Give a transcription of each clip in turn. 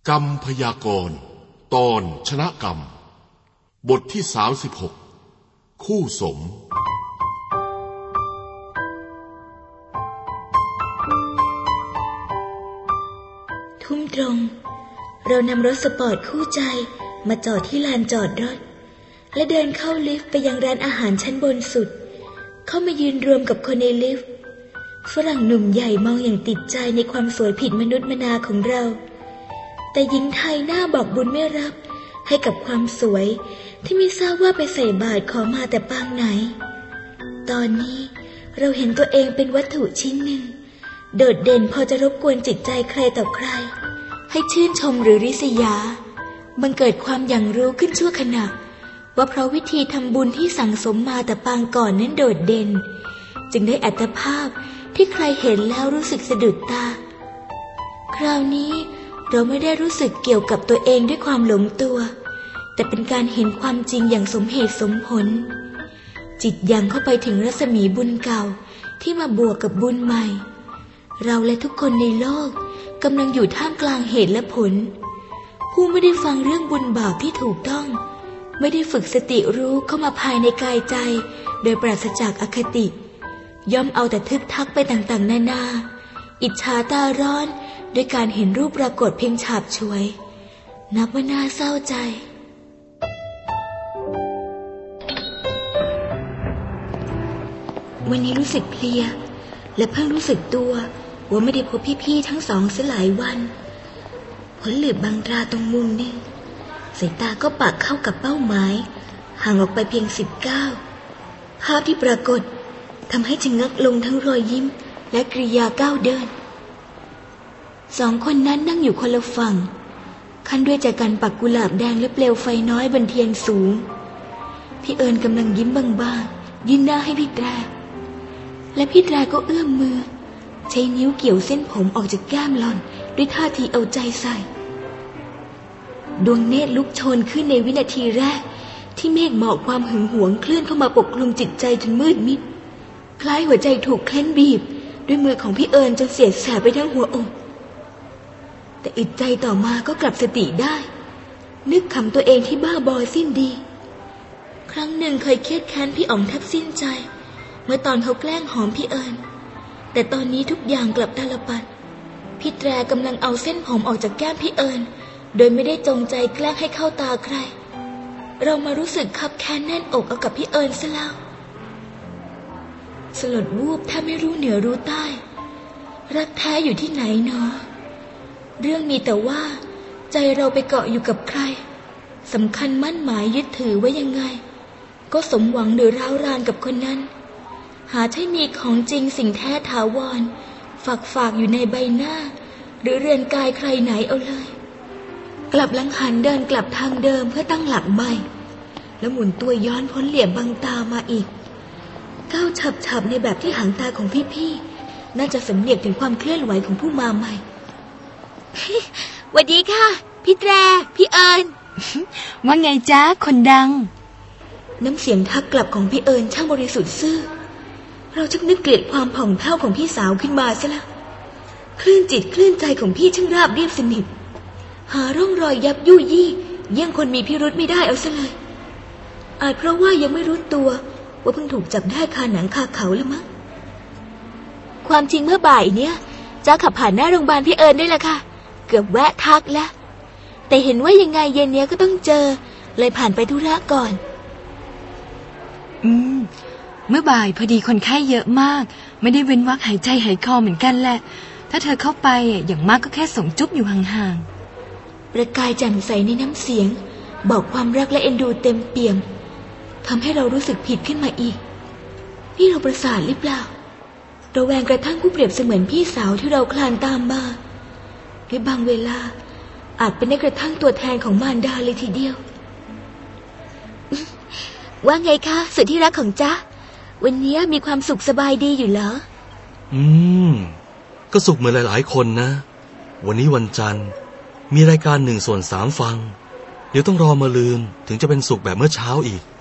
กรรมพยากรณ์ตอนชนะกรรมบทที่36คู่สมทุ่มตรงเรานำรถสปอร์ตคู่ใจมาจอดที่ลานจอดรถและเดินเข้าลิฟต์ไปยังร้านอาหารชั้นบนสุดเข้ามายืนรวมกับคนในลิฟต์ฝรั่งหนุ่มใหญ่มองอย่างติดใจในความสวยผิดมนุษย์มนาของเราแต่หญิงไทยหน้าบอกบุญไม่รับให้กับความสวยที่ไม่ทราบว่าไปใส่บาตรขอมาแต่ปางไหนตอนนี้เราเห็นตัวเองเป็นวัตถุชิ้นหนึ่งโดดเด่นพอจะรบกวนจิตใจใครต่อใครให้ชื่นชมหรือริษยาบังเกิดความอย่างรู้ขึ้นชั่วขณะว่าเพราะวิธีทำบุญที่สั่งสมมาแต่ปางก่อนนั้นโดดเด่นจึงได้อัตภาพที่ใครเห็นแล้วรู้สึกสะดุดตาคราวนี้เราไม่ได้รู้สึกเกี่ยวกับตัวเองด้วยความหลงตัวแต่เป็นการเห็นความจริงอย่างสมเหตุสมผลจิตยังเข้าไปถึงรัศมีบุญเก่าที่มาบวกกับบุญใหม่เราและทุกคนในโลกกำลังอยู่ท่ามกลางเหตุและผลผู้ไม่ได้ฟังเรื่องบุญบาปที่ถูกต้องไม่ได้ฝึกสติรู้เข้ามาภายในกายใจโดยปราศจากอคติย่อมเอาแต่ทึกทักไปต่างๆนานาอิจฉาตาร้อนด้วยการเห็นรูปปรากฏเพียงฉาบฉวยนับว่าน่าเศร้าใจวันนี้รู้สึกเพลียและเพิ่งรู้สึกตัวว่าไม่ได้พบพี่ๆทั้งสองเสียหลายวันผลหลืบบางตราตรงมุมนึงสายตาก็ปักเข้ากับเป้าหมายห่างออกไปเพียง19ภาพที่ปรากฏทำให้ชะงักลงทั้งรอยยิ้มและกริยาก้าวเดินสองคนนั้นนั่งอยู่คนละฝั่งขั้นด้วยจากการปักกุหลาบแดงและเปลวไฟน้อยบนเทียนสูงพี่เอิญกำลังยิ้มบางๆยื่นหน้าให้พี่แตรและพี่แตรก็เอื้อมมือใช้นิ้วเกี่ยวเส้นผมออกจากแก้มหล่อนด้วยท่าทีเอาใจใส่ดวงเนตรลุกโชนขึ้นในวินาทีแรกที่เมฆหมอกความหึงหวงเคลื่อนเข้ามาปกคลุมจิตใจจนมืดมิดคล้ายหัวใจถูกเคล้นบีบด้วยมือของพี่เอิญจนเสียดแสบไปทั้งหัวอกแต่อึดใจต่อมาก็กลับสติได้นึกขำตัวเองที่บ้าบอสิ้นดีครั้งหนึ่งเคยเครียดแค้นพี่อ๋องแทบสิ้นใจเมื่อตอนเขาแกล้งหอมพี่เอิญแต่ตอนนี้ทุกอย่างกลับตาลปัดพี่แตรกำลังเอาเส้นผมออกจากแก้มพี่เอิญโดยไม่ได้จงใจแกล้งให้เข้าตาใครเรามารู้สึกคับแค้นแน่นอกเอากับพี่เอิญซะแล้วสลดวูบถ้าไม่รู้เหนือรู้ใต้รักแท้อยู่ที่ไหนเนาะเรื่องมีแต่ว่าใจเราไปเกาะอยู่กับใครสำคัญมั่นหมายยึดถือไว้ยังไงก็สมหวังหรือร้าวรานกับคนนั้นหาใช่มีของจริงสิ่งแท้ถาวรฝากอยู่ในใบหน้าหรือเรือนกายใครไหนเอาเลยกลับหลังหันเดินกลับทางเดิมเพื่อตั้งหลักใหม่แล้วหมุนตัวย้อนพ้นเหลี่ยมบังตามาอีกก้าวฉับในแบบที่หางตาของพี่ๆน่าจะสำเนียกถึงความเคลื่อนไหวของผู้มาใหม่สวัสดีค่ะพี่แตรพี่เอิญว่าไงจ๊ะคนดังน้ำเสียงทักกลับของพี่เอิญช่างบริสุทธิ์ซื่อเราชักนึกเกลียดความผ่องแผ้วของพี่สาวขึ้นมาซะแล้วคลื่นจิตคลื่นใจของพี่ช่างราบเรียบสนิทหาร่องรอยยับยุยี่เยี่ยงคนมีพิรุธไม่ได้เอาซะเลยอาจเพราะว่ายังไม่รู้ตัวว่าเพิ่งถูกจับได้คาหนังคาเขาแล้วมั้งความจริงเมื่อบ่ายเนี่ยจ้าขับผ่านหน้าโรงพยาบาลพี่เอิญได้ละค่ะเกือบแวะทักแล้วแต่เห็นว่ายังไงเย็นนี้ก็ต้องเจอเลยผ่านไปธุระก่อนเมื่อบ่ายพอดีคนไข้เยอะมากไม่ได้เว้นวรรคหายใจหายคอเหมือนกันแหละถ้าเธอเข้าไปอย่างมากก็แค่ส่งจุ๊บอยู่ห่างๆประกายแจ่มใสในน้ำเสียงบอกความรักและเอ็นดูเต็มเปี่ยมทำให้เรารู้สึกผิดขึ้นมาอีกนี่เราประสาทหรือเปล่าระแวงกระทั่งผู้เปรียบเสมือนพี่สาวที่เราคลานตามมาหรือบางเวลาอาจเป็นได้กระทั่งตัวแทนของมารดาเลยทีเดียวว่าไงคะสุดที่รักของจ๊ะวันนี้มีความสุขสบายดีอยู่เหรอก็สุขเหมือนหลายๆคนนะวันนี้วันจันทร์มีรายการ1/3ฟังเดี๋ยวต้องรอมาลืนถึงจะเป็นสุขแบบเมื่อเช้าอีก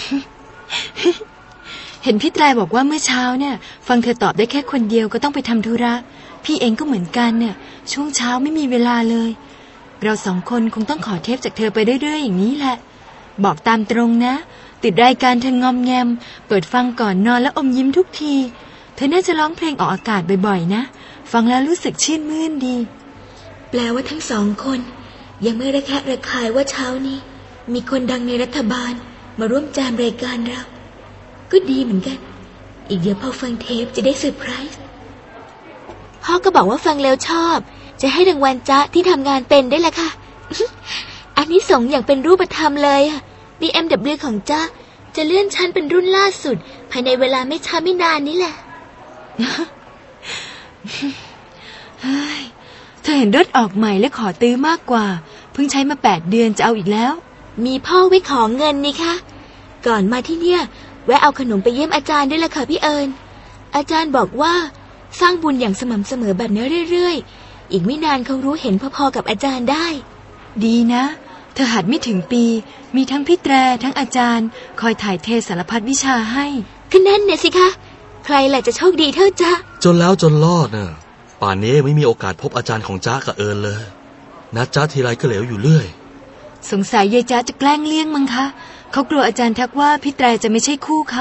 เห็นพี่แตรบอกว่าเมื่อเช้าเนี่ยฟังเธอตอบได้แค่คนเดียวก็ต้องไปทำธุระพี่เองก็เหมือนกันเนี่ยช่วงเช้าไม่มีเวลาเลยเราสองคนคงต้องขอเทปจากเธอไปเรื่อยๆอย่างนี้แหละบอกตามตรงนะติดรายการเธองอมแงมเปิดฟังก่อนนอนแล้วอมยิ้มทุกทีเธอน่าจะร้องเพลงออกอากาศบ่อยๆนะฟังแล้วรู้สึกชื่นมื่นดีแปลว่าทั้งสองคนยังไม่ระแคะระคายว่าเช้านี้มีคนดังในรัฐบาลมาร่วมจามรายการเราก็ดีเหมือนกันอีกเดี๋ยวพอฟังเทปจะได้เซอร์ไพรส์พ่อก็บอกว่าฟังแล้วชอบจะให้รางวัลจ๊ะที่ทำงานเป็นได้ละค่ะ อันนี้ส่งอย่างเป็นรูปธรรมเลยอะ BMW ของจ๊ะจะเลื่อนชั้นเป็นรุ่นล่าสุดภายในเวลาไม่ช้าไม่นานนี้แหละเธอเห็นรถออกใหม่และขอตื้อมากกว่าเพิ่งใช้มา8 เดือนจะเอาอีกแล้วมีพ่อไว้ขอเงินนี่คะก่อนมาที่เนี่ยแวะเอาขนมไปเยี่ยมอาจารย์ด้วยล่ะค่ะพี่เอิญอาจารย์บอกว่าสร้างบุญอย่างสม่ำเสมอแบบนี้เรื่อยๆอีกไม่นานเขารู้เห็นพอๆกับอาจารย์ได้ดีนะเธอหัดไม่ถึงปีมีทั้งพี่แตรทั้งอาจารย์คอยถ่ายเทสารพัดวิชาให้ก็นั่นเนี่ยสิคะใครล่ะจะโชคดีเท่าจ๊ะจนแล้วจนรอดน่ะป่านนี้ไม่มีโอกาสพบอาจารย์ของจ๊ะกับเอิญเลยนัดจ๊ะทีไรก็เหลวอยู่เรื่อยสงสัยยายจ๊ะจะแกล้งเลี่ยงมั้งคะเขากลัวอาจารย์ทักว่าพี่แตรจะไม่ใช่คู่เขา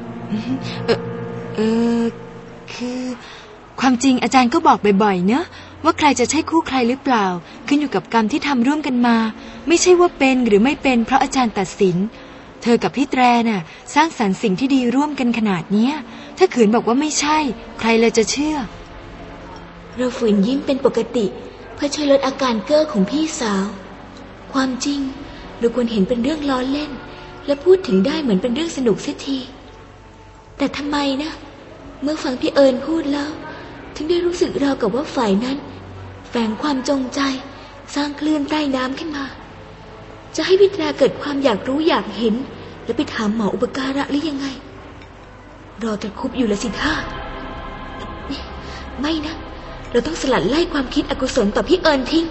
คือความจริงอาจารย์ก็บอกบ่อยๆเนอะว่าใครจะใช่คู่ใครหรือเปล่าขึ้นอยู่กับกรรมที่ทำร่วมกันมาไม่ใช่ว่าเป็นหรือไม่เป็นเพราะอาจารย์ตัดสินเธอกับพี่แตรน่ะสร้างสรรค์สิ่งที่ดีร่วมกันขนาดนี้ถ้าขืนบอกว่าไม่ใช่ใครเลยจะเชื่อเราฝืนยิ้มเป็นปกติเพื่อช่วยลดอาการเก้อของพี่สาวความจริงเราควรเห็นเป็นเรื่องล้อเล่นและพูดถึงได้เหมือนเป็นเรื่องสนุกเสียทีแต่ทำไมนะเมื่อฟังพี่เอิญพูดแล้วถึงได้รู้สึกราวกับว่าฝ่ายนั้นแฝงความจงใจสร้างคลื่นใต้น้ำขึ้นมาจะให้พี่แตรเกิดความอยากรู้อยากเห็นและไปถามหมออุปการะหรือยังไงรอตะคุบอยู่ละสิท่าไม่นะเราต้องสลัดไล่ความคิดอกุศลต่อพี่เอิญทิ้ง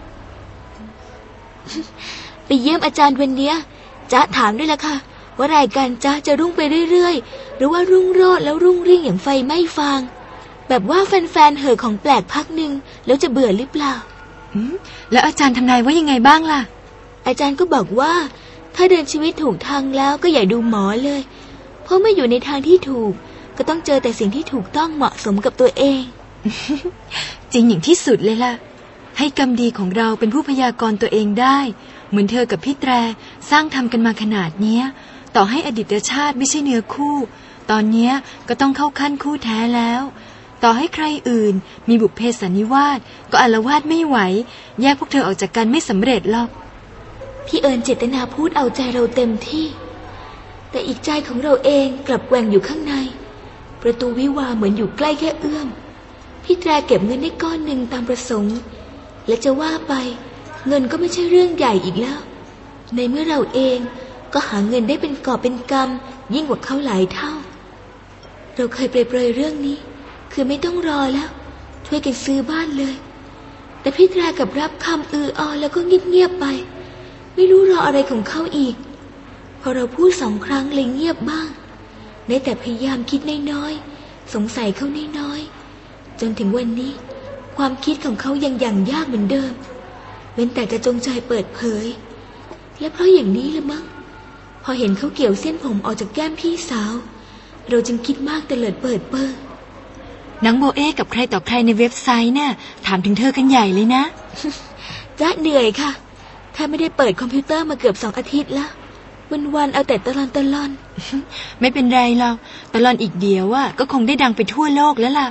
ไปเยี่ยมอาจารย์วันเนี้ยจ๊ะถามด้วยล่ะค่ะว่ารายการจ๊ะจะรุ่งไปเรื่อยๆหรือว่ารุ่งโรจน์แล้วรุ่งริ่งอย่างไฟไหม้ฟางแบบว่าแฟนๆเห่อของแปลกพักหนึ่งแล้วจะเบื่อหรือเปล่าแล้วอาจารย์ทำนายว่ายังไงบ้างล่ะอาจารย์ก็บอกว่าถ้าเดินชีวิตถูกทางแล้วก็อย่าดูหมอเลยเพราะไม่อยู่ในทางที่ถูกก็ต้องเจอแต่สิ่งที่ถูกต้องเหมาะสมกับตัวเองจริงอย่างที่สุดเลยล่ะให้กรรมดีของเราเป็นผู้พยากรณ์ตัวเองได้เหมือนเธอกับพี่แตรสร้างทำกันมาขนาดเนี้ยต่อให้อดีตชาติไม่ใช่เนื้อคู่ตอนเนี้ยก็ต้องเข้าขั้นคู่แท้แล้วต่อให้ใครอื่นมีบุพเพสันนิวาสก็อาละวาดไม่ไหวแยกพวกเธอออกจากกันไม่สำเร็จหรอกพี่เอิญเจตนาพูดเอาใจเราเต็มที่แต่อีกใจของเราเองกลับแกว่งอยู่ข้างในประตูวิวาห์เหมือนอยู่ใกล้แค่เอื้อมพี่แตรเก็บเงินได้ก้อนหนึ่งตามประสงค์และจะว่าไปเงินก็ไม่ใช่เรื่องใหญ่อีกแล้วในเมื่อเราเองก็หาเงินได้เป็นกอบเป็นกำยิ่งกว่าเขาหลายเท่าเราเคยเปรยเรื่องนี้คือไม่ต้องรอแล้วช่วยกันซื้อบ้านเลยแต่พี่แตรกับรับคำอแล้วก็เงียบไปไม่รู้รออะไรของเขาอีกพอเราพูด2 ครั้งเลยเงียบบ้างได้แต่พยายามคิดน้อยๆสงสัยเขาน้อยๆจนถึงวันนี้ความคิดของเขายังอย่างยากเหมือนเดิมเว้นแต่จะจงใจเปิดเผยและเพราะอย่างนี้ละมั้งพอเห็นเขาเกี่ยวเส้นผมออกจากแก้มพี่สาวเราจึงคิดมากแต่เลิดเปิดเปิงนางโมเอกับใครต่อใครในเว็บไซต์เนี่ยถามถึงเธอกันใหญ่เลยนะจ๊ะเหนื่อยค่ะถ้าไม่ได้เปิดคอมพิวเตอร์มาเกือบ2 อาทิตย์แล้ววันๆเอาแต่ตะลอนไม่เป็นไรหรอกตะลอนอีกเดียวก็คงได้ดังไปทั่วโลกแล้วล่ะ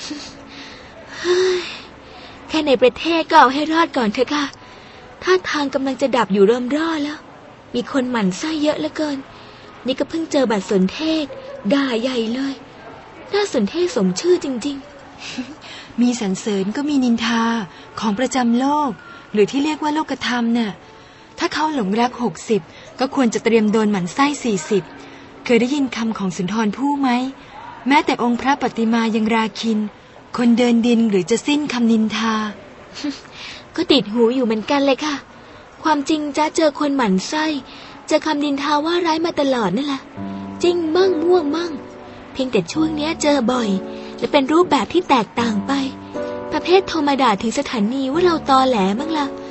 แค่ในประเทศก็เอาให้รอดก่อนเถอะค่ะท่าทางกำลังจะดับอยู่เริ่มรอดแล้วมีคนหมั่นไส้เยอะเหลือเกินนี่ก็เพิ่งเจอบัตรสนเทศด่าใหญ่เลยน่าสนเทศสมชื่อจริงๆ มีสรรเสริญก็มีนินทาของประจำโลกหรือที่เรียกว่าโลกธรรมน่ะถ้าเขาหลงรัก60ก็ควรจะเตรียมโดนหมั่นไส้40เคยได้ยินคำของสุนทรภู่ไหมแม้แต่องค์พระปฏิมายังราคินคนเดินดินหรือจะสิ้นคำนินทาก็ติดหูอยู่เหมือนกันเลยค่ะความจริงจะเจอคนหมั่นไส้เจอคำนินทาว่าร้ายมาตลอดนั่นแหละจริงมั่งม่วงมั่งเพียงแต่ช่วงนี้เจอบ่อยและเป็นรูปแบบที่แตกต่างไปประเภทโทรมาด่าถึงสถานีว่าเราตอแหลบ้างล่ะ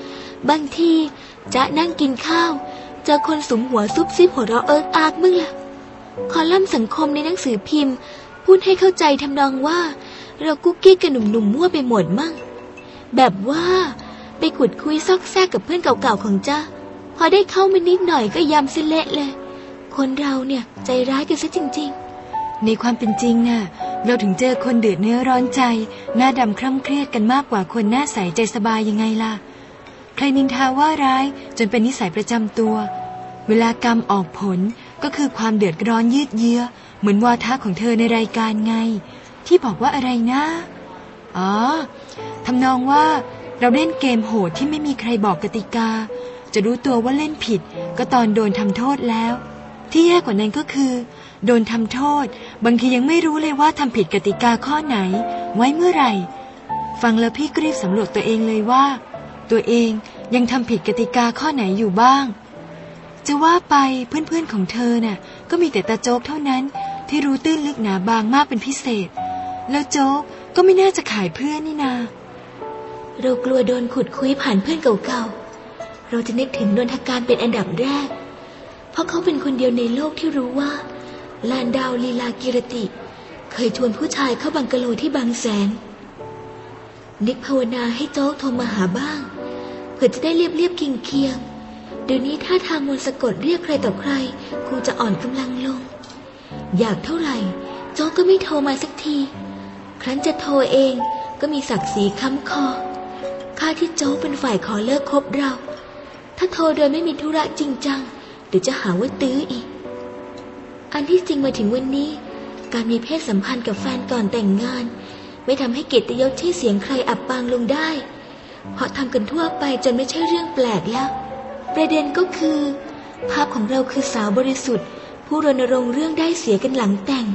บางทีจ๊ะนั่งกินข้าวเจอคนสุมหัวซุบซิบหัวเราะเอิกอากมึงล่ะคอลัมน์สังคมในหนังสือพิมพ์พูดให้เข้าใจทำนองว่าเรากุ๊กกิ๊กกับหนุ่มๆมั่วไปหมดมั่งแบบว่าไปขุดคุยซอกแซกกับเพื่อนเก่าๆของจ๊ะพอได้เข้ามานิดหน่อยก็ยำเส้นเละเลยคนเราเนี่ยใจร้ายกันซะจริงๆในความเป็นจริงน่ะเราถึงเจอคนเดือดเนื้อร้อนใจหน้าดำคร่ำเครียดกันมากกว่าคนหน้าใสใจสบายยังไงล่ะใครนินทาว่าร้ายจนเป็นนิสัยประจำตัวเวลากรรมออกผลก็คือความเดือดร้อนยืดเยื้อเหมือนวาทะของเธอในรายการไงที่บอกว่าอะไรนะอ๋อทำนองว่าเราเล่นเกมโหดที่ไม่มีใครบอกกติกาจะรู้ตัวว่าเล่นผิดก็ตอนโดนทำโทษแล้วที่แย่กว่านั้นก็คือโดนทำโทษบางทียังไม่รู้เลยว่าทำผิดกติกาข้อไหนไว้เมื่อไหร่ฟังแล้วพี่ก็รีบสำรวจตัวเองเลยว่าตัวเองยังทำผิดกติกาข้อไหนอยู่บ้างจะว่าไปเพื่อนๆของเธอน่ะก็มีแต่ตาโจ๊กเท่านั้นที่รู้ตื้นลึกหนาบางมากเป็นพิเศษแล้วโจ๊กก็ไม่น่าจะขายเพื่อนนี่นาเรากลัวโดนขุดคุยผ่านเพื่อนเก่าๆเราจะนึกถึงนนทการเป็นอันดับแรกเพราะเขาเป็นคนเดียวในโลกที่รู้ว่าลานดาวลีลากิรติเคยชวนผู้ชายเข้าบังกะโลที่บางแสนนึกภาวนาให้โจ๊กโทรมาหาบ้างเพื่อจะได้เรียบๆเคียงเดี๋ยวนี้ท่าทางมนต์สะกดเรียกใครต่อใครคงจะอ่อนกำลังลงอยากเท่าไหร่โจ๊กก็ไม่โทรมาสักทีครั้นจะโทรเองก็มีศักดิ์ศรีค้ำคอข้าที่โจ๊กเป็นฝ่ายขอเลิกคบเราถ้าโทรโดยไม่มีธุระจริงจังเดี๋ยวจะหาว่าตื้ออีกอันที่จริงมาถึงวันนี้การมีเพศสัมพันธ์กับแฟนก่อนแต่งงานไม่ทำให้เกียรติยศชื่อเสียงใครอับปางลงได้เพราะทำกันทั่วไปจนไม่ใช่เรื่องแปลกแล้วประเด็นก็คือภาพของเราคือสาวบริสุทธิ์ผู้รณรงค์เรื่องได้เสียกันหลังแต่ง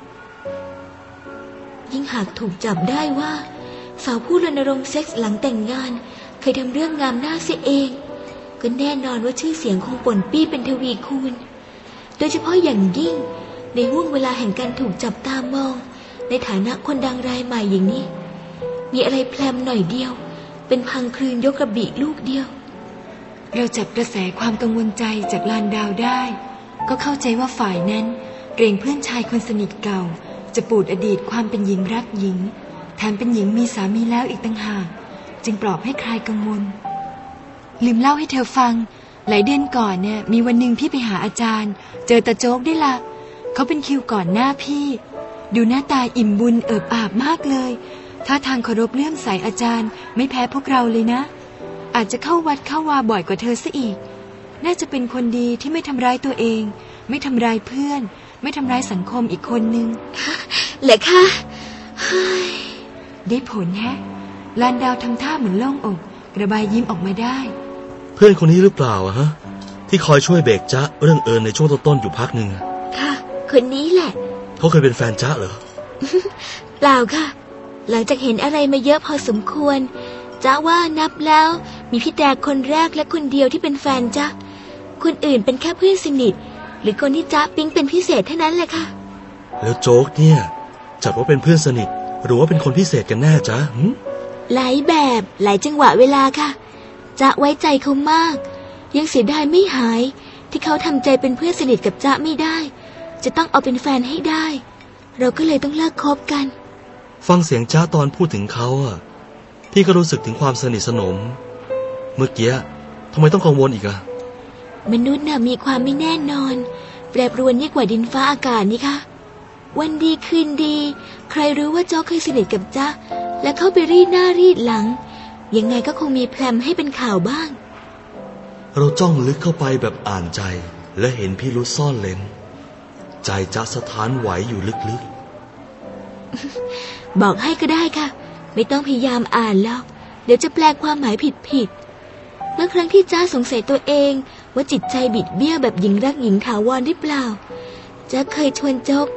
ยิ่งหากถูกจับได้ว่าสาวผู้รณรงค์เซ็กส์หลังแต่งงานเคยทำเรื่องงามหน้าเสียเองก็แน่นอนว่าชื่อเสียงคงป่นปี้เป็นทวีคูณโดยเฉพาะอย่างยิ่งในห่วงเวลาแห่งการถูกจับตามองในฐานะคนดังรายใหม่อย่างนี้มีอะไรแพรมหน่อยเดียวเป็นพังคลืนยกกระบี่ลูกเดียวเราจับกระแสความกังวลใจจากลานดาวได้ก็เข้าใจว่าฝ่ายนั้นเกรงเพื่อนชายคนสนิทเก่าจะปูดอดีตความเป็นหญิงรักหญิงแถมเป็นหญิงมีสามีแล้วอีกต่างหากจึงปลอบให้คลายกังวลลืมเล่าให้เธอฟังหลายเดือนก่อนเนี่ยมีวันหนึ่งพี่ไปหาอาจารย์เจอตาโจ๊กได้ละเขาเป็นคิวก่อนหน้าพี่ดูหน้าตาอิ่มบุญเอิบอาบมากเลยท่าทางเคารพเลื่อมใสอาจารย์ไม่แพ้พวกเราเลยนะอาจจะเข้าวัดเข้าวาบ่อยกว่าเธอซะอีกน่าจะเป็นคนดีที่ไม่ทำร้ายตัวเองไม่ทำร้ายเพื่อนไม่ทำร้ายสังคมอีกคนนึงเหรอคะได้ผลแฮะลานดาวทำท่าเหมือนโล่งอกระบายยิ้มออกมาได้เพื่อนคนนี้หรือเปล่าฮะที่คอยช่วยเบรกจ๊ะเรื่องในช่วงต้นๆอยู่พักหนึ่งค่ะคนนี้แหละเขาเคยเป็นแฟนจ๊ะเหรอเปล่าค่ะหลังจากเห็นอะไรมาเยอะพอสมควรจ๊ะว่านับแล้วมีพี่แดกคนแรกและคนเดียวที่เป็นแฟนจ๊ะคนอื่นเป็นแค่เพื่อนสนิทหรือคนที่จ๊ะปิ๊งเป็นพิเศษเท่านั้นแหละค่ะแล้วโจ๊กเนี่ยจัดว่าเป็นเพื่อนสนิทหรือว่าเป็นคนพิเศษกันแน่จ๊ะหลายแบบหลายจังหวะเวลาค่ะจ๊ะไว้ใจเขามากยังเสียดายไม่หายที่เขาทำใจเป็นเพื่อนสนิทกับจ๊ะไม่ได้จะต้องเอาเป็นแฟนให้ได้เราก็เลยต้องเลิกคบกันฟังเสียงจ๊ะตอนพูดถึงเขาอ่ะพี่ก็รู้สึกถึงความสนิทสนมเมื่อกี้ทำไมต้องกังวลอีกอ่ะมนุษย์น่ะมีความไม่แน่นอนแปรปรวนยิ่งกว่าดินฟ้าอากาศนี่ค่ะวันดีคืนดีใครรู้ว่าจ๊ะเคยสนิทกับจ๊ะและเข้าไปรีดหน้ารีดหลังยังไงก็คงมีแพลมให้เป็นข่าวบ้างเราจ้องลึกเข้าไปแบบอ่านใจและเห็นพิรุธซ่อนเร้นใจจ๊ะสถานไหวอยู่ลึกๆบอกให้ก็ได้ค่ะไม่ต้องพยายามอ่านแล้วเดี๋ยวจะแปลความหมายผิดเมื่อครั้งที่จ๊ะสงสัยตัวเองว่าจิตใจบิดเบี้ยวแบบหญิงรักหญิงถาวรหรือเปล่าจ๊ะเคยชวนโจ๊ก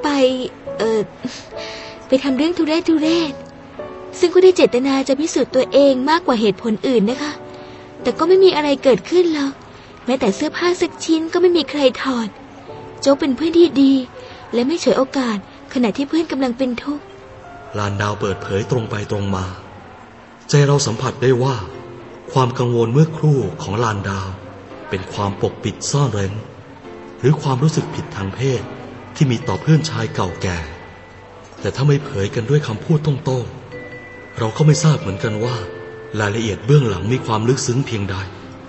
ไปทำเรื่องทุเรศซึ่งก็ได้เจตนาจะพิสูจน์ตัวเองมากกว่าเหตุผลอื่นนะคะแต่ก็ไม่มีอะไรเกิดขึ้นหรอกแม้แต่เสื้อผ้าสักชิ้นก็ไม่มีใครถอดโจ๊กเป็นเพื่อนที่ดีและไม่ฉวยโอกาสขณะที่เพื่อนกำลังเป็นทุกข์ลานดาวเปิดเผยตรงไปตรงมาใจเราสัมผัสได้ว่าความกังวลเมื่อครู่ของลานดาวเป็นความปกปิดซ่อนเร้นหรือความรู้สึกผิดทางเพศที่มีต่อเพื่อนชายเก่าแก่แต่ถ้าไม่เผยกันด้วยคำพูดตรงๆเราก็ไม่ทราบเหมือนกันว่ารายละเอียดเบื้องหลังมีความลึกซึ้งเพียงใด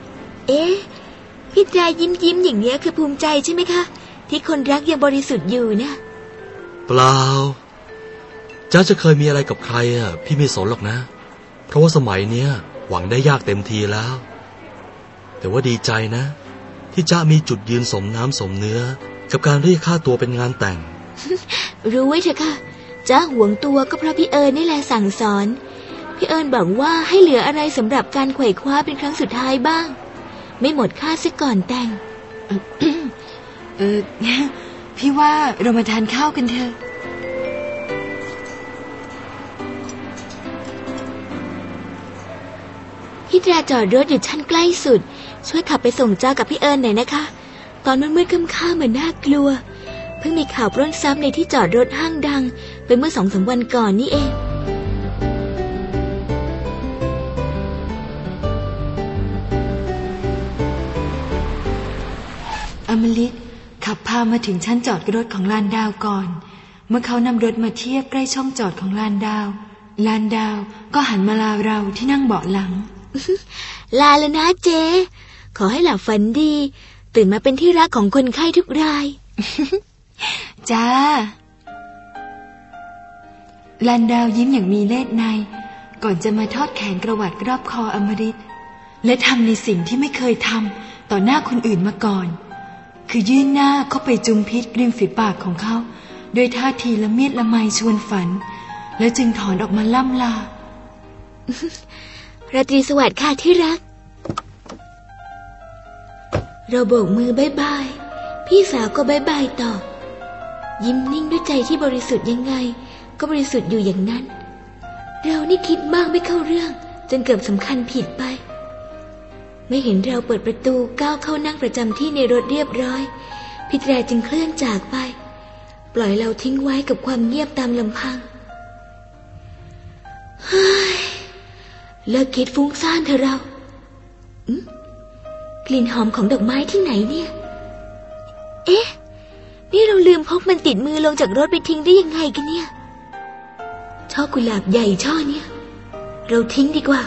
พี่แจยิ้มอย่างเนี้ยคือภูมิใจใช่ไหมคะที่คนรักยังบริสุทธิ์อยู่นะเปล่าจ้าจะเคยมีอะไรกับใครพี่ไม่สนหรอกนะเพราะว่าสมัยเนี้ยหวังได้ยากเต็มทีแล้วแต่ว่าดีใจนะที่จ้ามีจุดยืนสมน้ำสมเนื้อกับการเรียกค่าตัวเป็นงานแต่งรู้ไว้เถอะค่ะจ้าหวงตัวก็เพราะพี่เอิญนี่แหละสั่งสอนพี่เอิญบอกว่าให้เหลืออะไรสำหรับการไขว่คว้าเป็นครั้งสุดท้ายบ้างไม่หมดค่าซะก่อนแต่งพี่ว่าเรามาทานข้าวกันเถอะพี่แตรจอดรถอยู่ชั้นใกล้สุดช่วยขับไปส่งจ้ากับพี่เอิญหน่อยนะคะตอนมืดๆค่ำๆเหมือนน่ากลัวเพิ่งมีข่าวปล้นทรัพย์ในที่จอดรถห้างดังไปเมื่อ 2-3 วันก่อนนี่เองอมฤตขับพามาถึงชั้นจอดรถของลานดาวก่อนเมื่อเขานำรถมาเทียบใกล้ช่องจอดของลานดาวก็หันมาลาเราที่นั่งเบาะหลังลาแล้วนะเจ๊ขอให้หลับฝันดีตื่นมาเป็นที่รักของคนไข้ทุกรายจ้าลานดาวยิ้มอย่างมีเล่ห์ในก่อนจะมาทอดแขนกระหวัดรอบคออมฤตและทำในสิ่งที่ไม่เคยทำต่อหน้าคนอื่นมาก่อนคือยื่นหน้าเข้าไปจุมพิษริมฝีปากของเขาด้วยท่าทีละเมียดละไมชวนฝันแล้วจึงถอนออกมาล่ำลาราตรีสวัสดิ์ค่ะที่รักเราโบกมือบ๊ายบายพี่สาวก็บ๊ายบายตอบยิ้มนิ่งด้วยใจที่บริสุทธิ์ยังไงก็บริสุทธิ์อยู่อย่างนั้นเรานี่คิดมากไม่เข้าเรื่องจนเกือบสำคัญผิดไปไม่เห็นเราเปิดประตูก้าวเข้านั่งประจำที่ในรถเรียบร้อยพี่แตรจึงเคลื่อนจากไปปล่อยเราทิ้งไว้กับความเงียบตามลำพังเฮ้ยเลิกคิดฟุ้งซ่านเถอะเรากลิ่นหอมของดอกไม้ที่ไหนเนี่ยนี่เราลืมพกมันติดมือลงจากรถไปทิ้งได้ยังไงกันเนี่ยช่อกุหลาบใหญ่ช่อเนี่ยเราทิ้งดีกว่า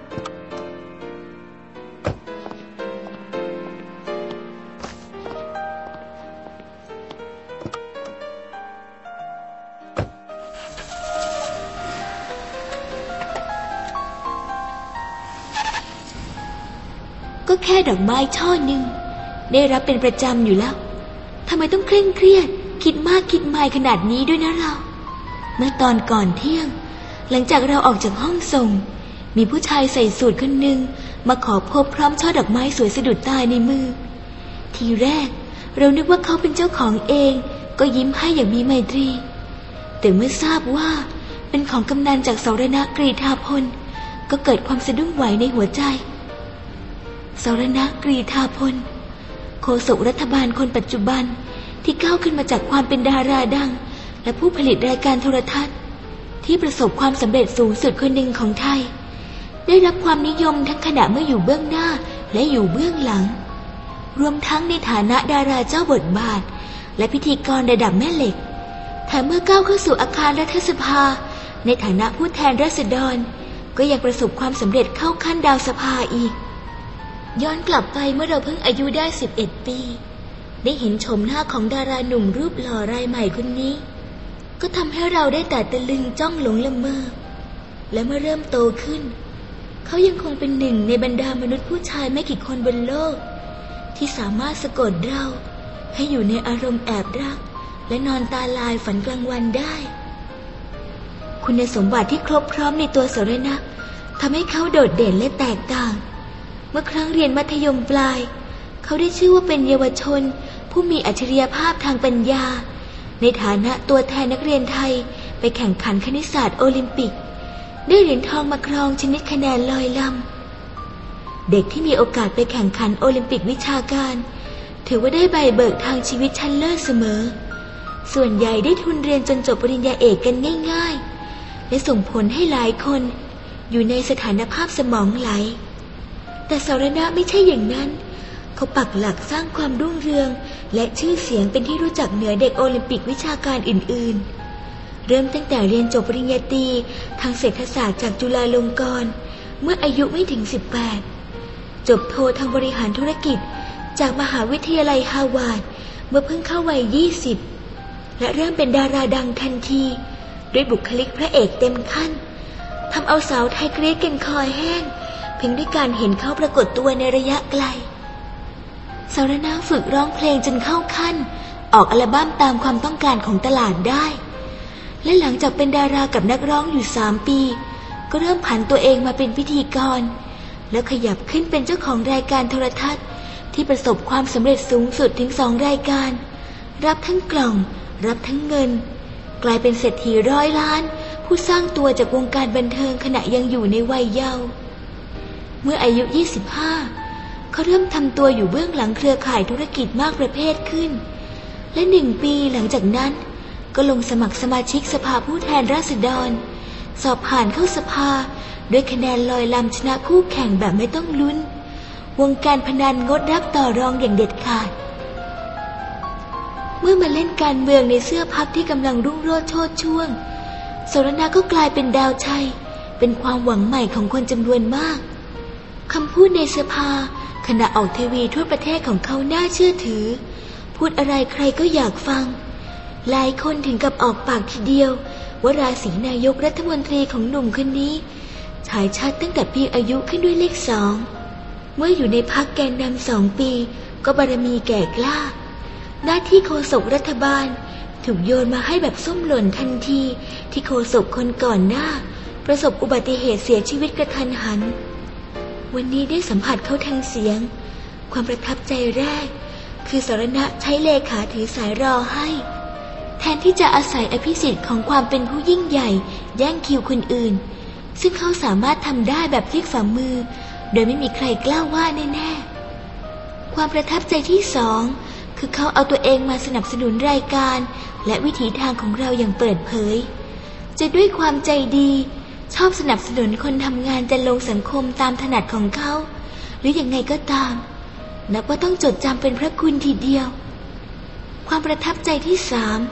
ก็แค่ดอกไม้ช่อหนึ่งได้รับเป็นประจำอยู่แล้วทำไมต้องเคร่งเครียดคิดมากคิดมายขนาดนี้ด้วยนะเราเมื่อตอนก่อนเที่ยงหลังจากเราออกจากห้องส่งมีผู้ชายใส่สูทคนหนึ่งมาขอพบพร้อมช่อดอกไม้สวยสะดุดตาในมือทีแรกเรานึกว่าเขาเป็นเจ้าของเองก็ยิ้มให้อย่างมีไมตรีแต่เมื่อทราบว่าเป็นของกำนันจากสรณกรีฑาพลก็เกิดความสะดุ้งไหวในหัวใจสรณกรีฑาพลโฆษกรัฐบาลคนปัจจุบันที่ก้าวขึ้นมาจากความเป็นดาราดังและผู้ผลิตรายการโทรทัศน์ที่ประสบความสำเร็จสูงสุดคนหนึ่งของไทยได้รับความนิยมทั้งขณะเมื่ออยู่เบื้องหน้าและอยู่เบื้องหลังรวมทั้งในฐานะดาราเจ้าบทบาทและพิธีกรระดับแม่เหล็กแถมเมื่อก้าวเข้าสู่อาคารรัฐสภาในฐานะผู้แทนราษฎรก็ยังประสบความสำเร็จเข้าขั้นดาวสภาอีกย้อนกลับไปเมื่อเราเพิ่งอายุได้11 ปีได้เห็นชมหน้าของดาราหนุ่มรูปหล่อรายใหม่คนนี้ก็ทำให้เราได้แต่ตะลึงจ้องหลงละเมอและเมื่อเริ่มโตขึ้นเขายังคงเป็นหนึ่งในบรรดามนุษย์ผู้ชายไม่กี่คนบนโลกที่สามารถสะกดเราให้อยู่ในอารมณ์แอบรักและนอนตาลายฝันกลางวันได้คุณสมบัติที่ครบพร้อมในตัวสรณะทำให้เขาโดดเด่นและแตกต่างเมื่อครั้งเรียนมัธยมปลายเขาได้ชื่อว่าเป็นเยาวชนผู้มีอัจฉริยภาพทางปัญญาในฐานะตัวแทนนักเรียนไทยไปแข่งขันคณิตศาสตร์โอลิมปิกได้เหรียญทองมาครองชนิดคะแนนลอยลำเด็กที่มีโอกาสไปแข่งขันโอลิมปิกวิชาการถือว่าได้ใบเบิกทางชีวิตชั้นเลิศเสมอส่วนใหญ่ได้ทุนเรียนจนจบปริญญาเอกกันง่ายๆและส่งผลให้หลายคนอยู่ในสถานภาพสมองไหลแต่สรณะไม่ใช่อย่างนั้นเขาปักหลักสร้างความรุ่งเรืองและชื่อเสียงเป็นที่รู้จักเหนือเด็กโอลิมปิกวิชาการอื่นๆเริ่มตั้งแต่เรียนจบปริญญาตรีทางเศรษฐศาสตร์จากจุฬาลงกรณ์เมื่ออายุไม่ถึง18จบโททางบริหารธุรกิจจากมหาวิทยาลัยฮาร์วาร์ดเมื่อเพิ่งเข้าวัย20และเริ่มเป็นดาราดังทันทีด้วยบุคลิกพระเอกเต็มขั้นทำเอาสาวไทยกรี๊ดกันคอแห้งเพียงด้วยการเห็นเขาปรากฏตัวในระยะไกลสรณะฝึกร้องเพลงจนเข้าขั้นออกอัลบั้มตามความต้องการของตลาดได้และหลังจากเป็นดารากับนักร้องอยู่3 ปีก็เริ่มผันตัวเองมาเป็นพิธีกรแล้วขยับขึ้นเป็นเจ้าของรายการโทรทัศน์ที่ประสบความสำเร็จสูงสุดถึง2 รายการรับทั้งกล่องรับทั้งเงินกลายเป็นเศรษฐี100 ล้านผู้สร้างตัวจากวงการบันเทิงขณะยังอยู่ในวัยเยาว์เมื่ออายุ25เขาเริ่มทำตัวอยู่เบื้องหลังเครือข่ายธุรกิจมากประเภทขึ้นและ1 ปีหลังจากนั้นก็ลงสมัครสมาชิกสภาผู้แทนราษฎรสอบผ่านเข้าสภาด้วยคะแนนลอยลำชนะคู่แข่งแบบไม่ต้องลุ้นวงการพนันงดรับต่อรองอย่างเด็ดขาดเมื่อมาเล่นการเมืองในเสื้อพรรคที่กำลังรุ่งโรจน์โชติช่วงสรณะก็กลายเป็นดาวชัยเป็นความหวังใหม่ของคนจำนวนมากคำพูดในสภาขณะออกทีวีทั่วประเทศของเขาน่าเชื่อถือพูดอะไรใครก็อยากฟังหลายคนถึงกับออกปากทีเดียวว่าราศีนายกรัฐมนตรีของหนุ่มคนนี้ฉายชัดตั้งแต่ปีอายุขึ้นด้วยเลข2เมื่ออยู่ในพรรคแกนนำ2 ปีก็บารมีแก่กล้าหน้าที่โฆษกรัฐบาลถูกโยนมาให้แบบส้มหล่นทันทีที่โฆษกคนก่อนหน้าประสบอุบัติเหตุเสียชีวิตกระทันหันวันนี้ได้สัมผัสเขาทางเสียงความประทับใจแรกคือสรณะใช้เลขาถือสายรอให้แทนที่จะอาศัยอภิสิทธิ์ของความเป็นผู้ยิ่งใหญ่แย่งคิวคนอื่นซึ่งเขาสามารถทำได้แบบพลิกฝ่ามือโดยไม่มีใครกล้าว่าแน่ๆความประทับใจที่2คือเขาเอาตัวเองมาสนับสนุนรายการและวิถีทางของเราอย่างเปิดเผยจะด้วยความใจดีชอบสนับสนุนคนทำงานจะลงสังคมตามถนัดของเขาหรือยังไงก็ตามนับว่าต้องจดจำเป็นพระคุณทีเดียวความประทับใจที่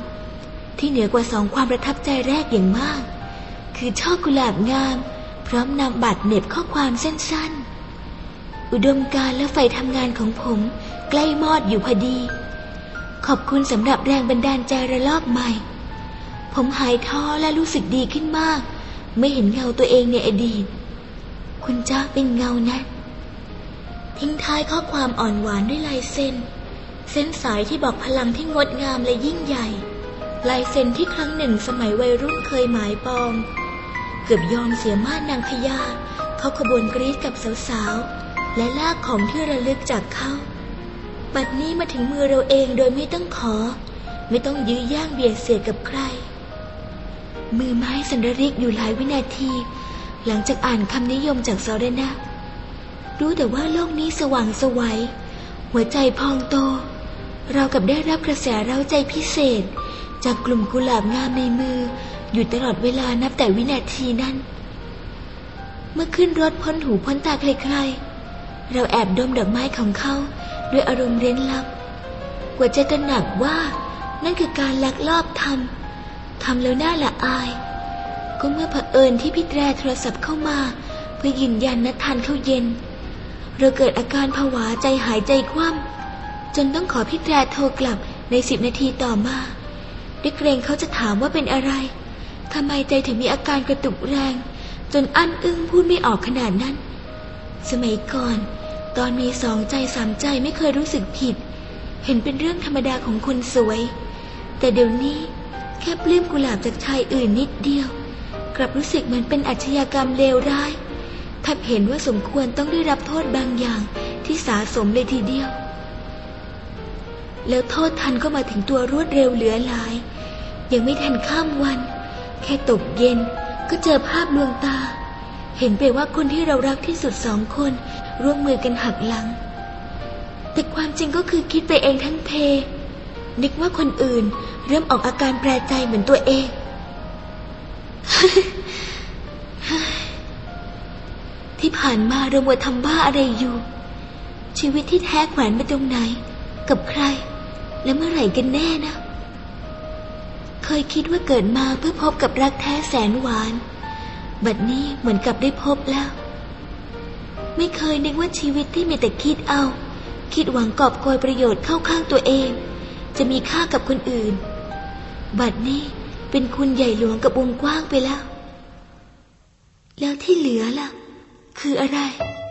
3ที่เหนือกว่า2ความประทับใจแรกอย่างมากคือช่อกุหลาบงามพร้อมนำบัตรเหน็บข้อความสั้นๆอุดมการณ์และไฟทำงานของผมใกล้มอดอยู่พอดีขอบคุณสำหรับแรงบันดาลใจระลอกใหม่ผมหายท้อและรู้สึกดีขึ้นมากไม่เห็นเงาตัวเองในอดีตคุณจ๊ะเป็นเงานะทิ้งท้ายข้อความอ่อนหวานด้วยลายเซ็นเส้นสายที่บอกพลังที่งดงามและยิ่งใหญ่ลายเซ็นที่ครั้งหนึ่งสมัยวัยรุ่นเคยหมายปองเกือบยอมเสียม่านนางพญาเข้าขบวนกรี๊ดกับสาวๆและลากของที่ระลึกจากเขาบัดนี้มาถึงมือเราเองโดยไม่ต้องขอไม่ต้องยื้อย่างเบียดเสียดกับใครมือไม้สั่นระริกอยู่หลายวินาทีหลังจากอ่านคำนิยมจากสรณะรู้แต่ว่าโลกนี้สว่างไสวหัวใจพองโตเรากับได้รับกระแสเร้าใจพิเศษจากกลุ่มกุหลาบงามในมืออยู่ตลอดเวลานับแต่วินาทีนั้นเมื่อขึ้นรถพ้นหูพ้นตาใครๆเราแอบดมดอกไม้ของเขาด้วยอารมณ์เร้นลับกว่าจะตระหนักว่านั่นคือการลักลอบทำแล้วน่าละอายก็เมื่อเผอิญที่พี่แตรโทรศัพท์เข้ามาเพื่อยืนยันนัดทานข้าวเย็นเราเกิดอาการผวาใจหายใจคว่ำจนต้องขอพี่แตรโทรกลับใน10 นาทีต่อมาด้วยเกรงเขาจะถามว่าเป็นอะไรทำไมใจถึงมีอาการกระตุกแรงจนอั้นอึ้งพูดไม่ออกขนาดนั้นสมัยก่อนตอนมี2 ใจ 3 ใจไม่เคยรู้สึกผิดเห็นเป็นเรื่องธรรมดาของคนสวยแต่เดี๋ยวนี้แค่ปลื้มกุหลาบจากชายอื่นนิดเดียวกลับรู้สึกเหมือนเป็นอาชญากรรมเลวร้ายทับเห็นว่าสมควรต้องได้รับโทษบางอย่างที่สาสมเลยทีเดียวแล้วโทษทันก็มาถึงตัวรวดเร็วเหลือหลายยังไม่ทันข้ามวันแค่ตกเย็นก็เจอภาพลวงตาเห็นไปว่าคนที่เรารักที่สุด2 คนร่วมมือกันหักหลังแต่ความจริงก็คือคิดไปเองทั้งเพนึกว่าคนอื่นเริ่มออกอาการแปรใจเหมือนตัวเอง ที่ผ่านมาเรามัวทำบ้าอะไรอยู่ชีวิตที่แท้แขวนไปตรงไหนกับใครและเมื่อไหร่กันแน่นะเคยคิดว่าเกิดมาเพื่อพบกับรักแท้แสนหวานบัดนี้เหมือนกับได้พบแล้วไม่เคยนึกว่าชีวิตที่มีแต่คิดเอาคิดหวังกอบโกยประโยชน์เข้าข้างตัวเองจะมีค่ากับคนอื่นบัดนี้เป็นคุณใหญ่หลวงกับวงกว้างไปแล้วที่เหลือล่ะคืออะไร